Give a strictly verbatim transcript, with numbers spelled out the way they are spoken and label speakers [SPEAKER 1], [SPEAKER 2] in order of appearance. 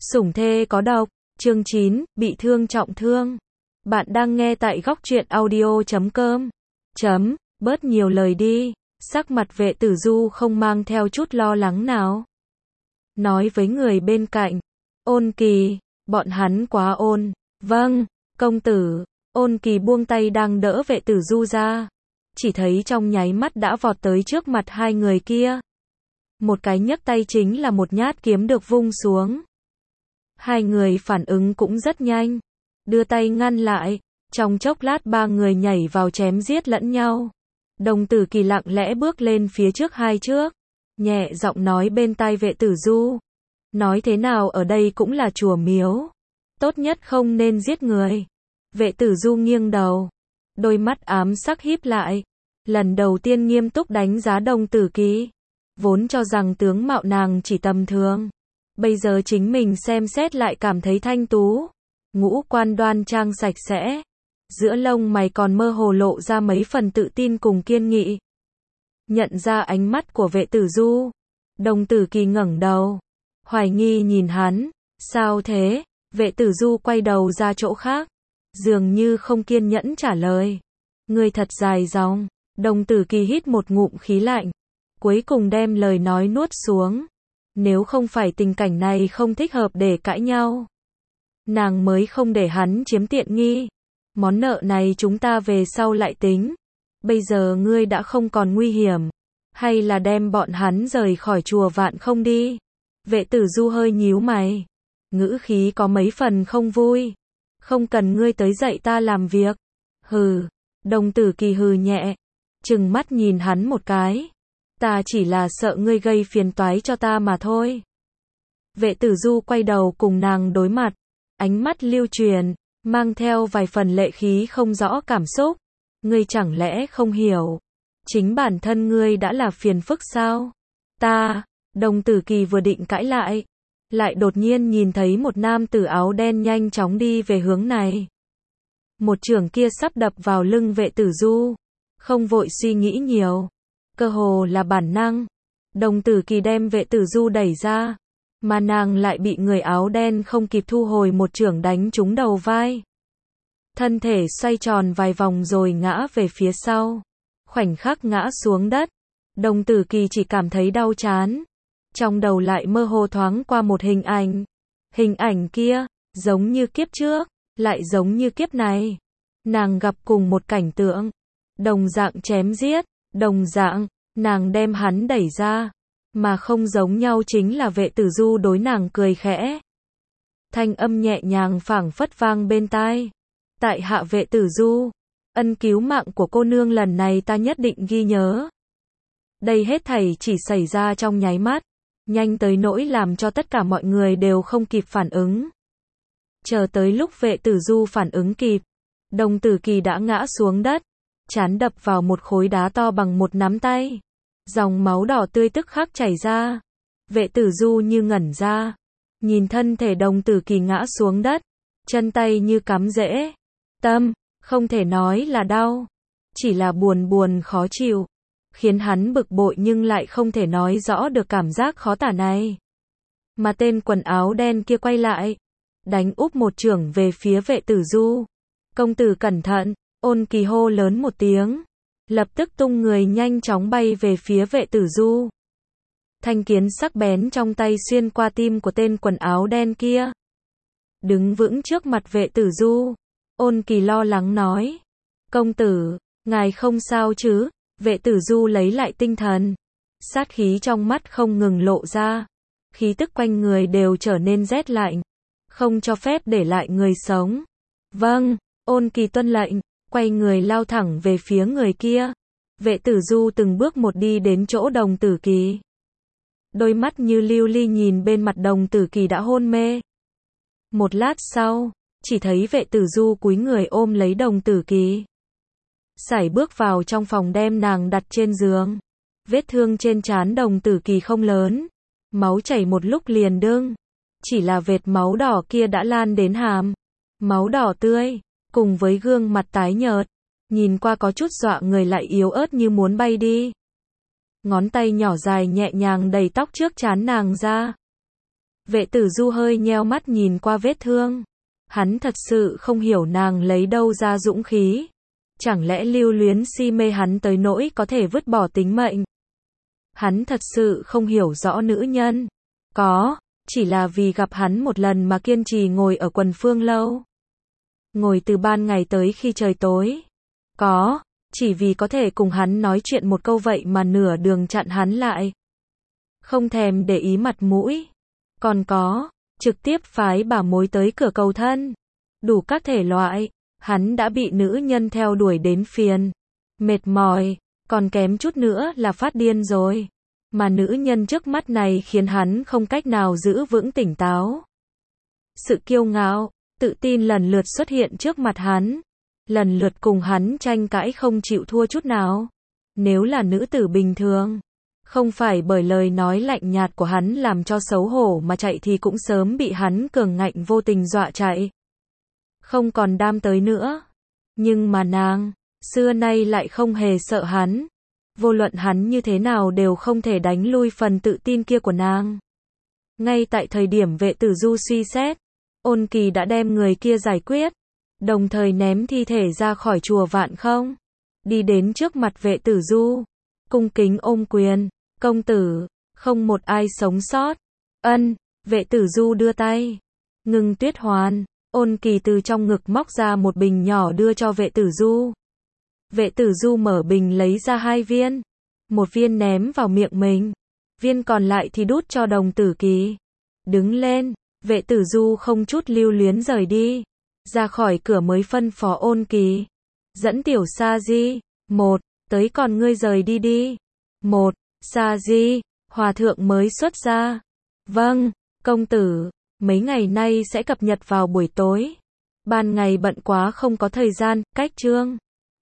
[SPEAKER 1] Sủng thê có độc, chương chín, bị thương trọng thương. Bạn đang nghe tại góc truyện audio chấm com. Chấm, bớt nhiều lời đi. Sắc mặt Vệ Tử Du không mang theo chút lo lắng nào. Nói với người bên cạnh, Ôn Kỳ, bọn hắn quá ôn. Vâng, công tử. Ôn Kỳ buông tay đang đỡ Vệ Tử Du ra. Chỉ thấy trong nháy mắt đã vọt tới trước mặt hai người kia. Một cái nhấc tay chính là một nhát kiếm được vung xuống. Hai người phản ứng cũng rất nhanh. Đưa tay ngăn lại. Trong chốc lát ba người nhảy vào chém giết lẫn nhau. Đồng Tử Kỳ lặng lẽ bước lên phía trước hai trước. Nhẹ giọng nói bên tai Vệ Tử Du. Nói thế nào ở đây cũng là chùa miếu. Tốt nhất không nên giết người. Vệ Tử Du nghiêng đầu. Đôi mắt ám sắc híp lại. Lần đầu tiên nghiêm túc đánh giá Đồng Tử Kỳ. Vốn cho rằng tướng mạo nàng chỉ tầm thường. Bây giờ chính mình xem xét lại cảm thấy thanh tú. Ngũ quan đoan trang sạch sẽ. Giữa lông mày còn mơ hồ lộ ra mấy phần tự tin cùng kiên nghị. Nhận ra ánh mắt của Vệ Tử Du. Đồng Tử Kỳ ngẩng đầu. Hoài nghi nhìn hắn. Sao thế? Vệ Tử Du quay đầu ra chỗ khác. Dường như không kiên nhẫn trả lời. Người thật dài dòng. Đồng Tử Kỳ hít một ngụm khí lạnh. Cuối cùng đem lời nói nuốt xuống. Nếu không phải tình cảnh này không thích hợp để cãi nhau, nàng mới không để hắn chiếm tiện nghi. Món nợ này chúng ta về sau lại tính. Bây giờ ngươi đã không còn nguy hiểm. Hay là đem bọn hắn rời khỏi chùa Vạn Không đi? Vệ Tử Du hơi nhíu mày. Ngữ khí có mấy phần không vui. Không cần ngươi tới dạy ta làm việc. Hừ. Đồng Tử Kỳ hừ nhẹ. Trừng mắt nhìn hắn một cái. Ta chỉ là sợ ngươi gây phiền toái cho ta mà thôi. Vệ Tử Du quay đầu cùng nàng đối mặt. Ánh mắt lưu truyền, mang theo vài phần lệ khí không rõ cảm xúc. Ngươi chẳng lẽ không hiểu. Chính bản thân ngươi đã là phiền phức sao? Ta, Đồng Tử Kỳ vừa định cãi lại. Lại đột nhiên nhìn thấy một nam tử áo đen nhanh chóng đi về hướng này. Một chưởng kia sắp đập vào lưng Vệ Tử Du. Không vội suy nghĩ nhiều. Cơ hồ là bản năng. Đồng Tử Kỳ đem Vệ Tử Du đẩy ra. Mà nàng lại bị người áo đen không kịp thu hồi một chưởng đánh trúng đầu vai. Thân thể xoay tròn vài vòng rồi ngã về phía sau. Khoảnh khắc ngã xuống đất. Đồng Tử Kỳ chỉ cảm thấy đau chán. Trong đầu lại mơ hồ thoáng qua một hình ảnh. Hình ảnh kia, giống như kiếp trước, lại giống như kiếp này. Nàng gặp cùng một cảnh tượng. Đồng dạng chém giết. Đồng dạng, nàng đem hắn đẩy ra. Mà không giống nhau chính là Vệ Tử Du đối nàng cười khẽ. Thanh âm nhẹ nhàng phảng phất vang bên tai. Tại hạ Vệ Tử Du. Ân cứu mạng của cô nương lần này ta nhất định ghi nhớ. Đây hết thảy chỉ xảy ra trong nháy mắt. Nhanh tới nỗi làm cho tất cả mọi người đều không kịp phản ứng. Chờ tới lúc Vệ Tử Du phản ứng kịp. Đồng Tử Kỳ đã ngã xuống đất. Chán đập vào một khối đá to bằng một nắm tay. Dòng máu đỏ tươi tức khắc chảy ra. Vệ Tử Du như ngẩn ra. Nhìn thân thể Đồng Tử Kỳ ngã xuống đất. Chân tay như cắm rễ. Tâm, không thể nói là đau. Chỉ là buồn buồn khó chịu. Khiến hắn bực bội nhưng lại không thể nói rõ được cảm giác khó tả này. Mà tên quần áo đen kia quay lại. Đánh úp một chưởng về phía Vệ Tử Du. Công tử cẩn thận. Ôn Kỳ hô lớn một tiếng. Lập tức tung người nhanh chóng bay về phía Vệ Tử Du. Thanh kiếm sắc bén trong tay xuyên qua tim của tên quần áo đen kia. Đứng vững trước mặt Vệ Tử Du. Ôn Kỳ lo lắng nói. Công tử, ngài không sao chứ? Vệ Tử Du lấy lại tinh thần. Sát khí trong mắt không ngừng lộ ra. Khí tức quanh người đều trở nên rét lạnh. Không cho phép để lại người sống. Vâng, Ôn Kỳ tuân lệnh. Quay người lao thẳng về phía người kia. Vệ Tử Du từng bước một đi đến chỗ Đồng Tử Kỳ. Đôi mắt như lưu ly nhìn bên mặt Đồng Tử Kỳ đã hôn mê. Một lát sau, chỉ thấy Vệ Tử Du cúi người ôm lấy Đồng Tử Kỳ. Sải bước vào trong phòng đem nàng đặt trên giường. Vết thương trên trán Đồng Tử Kỳ không lớn. Máu chảy một lúc liền đương. Chỉ là vệt máu đỏ kia đã lan đến hàm. Máu đỏ tươi. Cùng với gương mặt tái nhợt, nhìn qua có chút dọa người lại yếu ớt như muốn bay đi. Ngón tay nhỏ dài nhẹ nhàng đẩy tóc trước trán nàng ra. Vệ Tử Du hơi nheo mắt nhìn qua vết thương. Hắn thật sự không hiểu nàng lấy đâu ra dũng khí. Chẳng lẽ lưu luyến si mê hắn tới nỗi có thể vứt bỏ tính mệnh? Hắn thật sự không hiểu rõ nữ nhân. Có, chỉ là vì gặp hắn một lần mà kiên trì ngồi ở Quần Phương lâu. Ngồi từ ban ngày tới khi trời tối. Có, chỉ vì có thể cùng hắn nói chuyện một câu vậy mà nửa đường chặn hắn lại. Không thèm để ý mặt mũi. Còn có, trực tiếp phái bà mối tới cửa cầu thân. Đủ các thể loại, hắn đã bị nữ nhân theo đuổi đến phiền, mệt mỏi, còn kém chút nữa là phát điên rồi. Mà nữ nhân trước mắt này khiến hắn không cách nào giữ vững tỉnh táo. Sự kiêu ngạo, tự tin lần lượt xuất hiện trước mặt hắn. Lần lượt cùng hắn tranh cãi không chịu thua chút nào. Nếu là nữ tử bình thường, không phải bởi lời nói lạnh nhạt của hắn làm cho xấu hổ mà chạy thì cũng sớm bị hắn cường ngạnh vô tình dọa chạy. Không còn đam tới nữa. Nhưng mà nàng, xưa nay lại không hề sợ hắn. Vô luận hắn như thế nào đều không thể đánh lui phần tự tin kia của nàng. Ngay tại thời điểm Vệ Tử Du suy xét, Ôn Kỳ đã đem người kia giải quyết, đồng thời ném thi thể ra khỏi chùa Vạn Không, đi đến trước mặt Vệ Tử Du, cung kính ôm quyền, công tử, không một ai sống sót. Ân, Vệ Tử Du đưa tay, ngưng tuyết hoàn. Ôn Kỳ từ trong ngực móc ra một bình nhỏ đưa cho Vệ Tử Du. Vệ Tử Du mở bình lấy ra hai viên. Một viên ném vào miệng mình. Viên còn lại thì đút cho Đồng Tử Kỳ. Đứng lên, Vệ Tử Du không chút lưu luyến rời đi. Ra khỏi cửa mới phân phó Ôn Kỳ. Dẫn Tiểu Sa Di. Một, tới còn ngươi rời đi đi. Một, Sa Di, hòa thượng mới xuất ra. Vâng, công tử. Mấy ngày nay sẽ cập nhật vào buổi tối. Ban ngày bận quá không có thời gian, cách chương.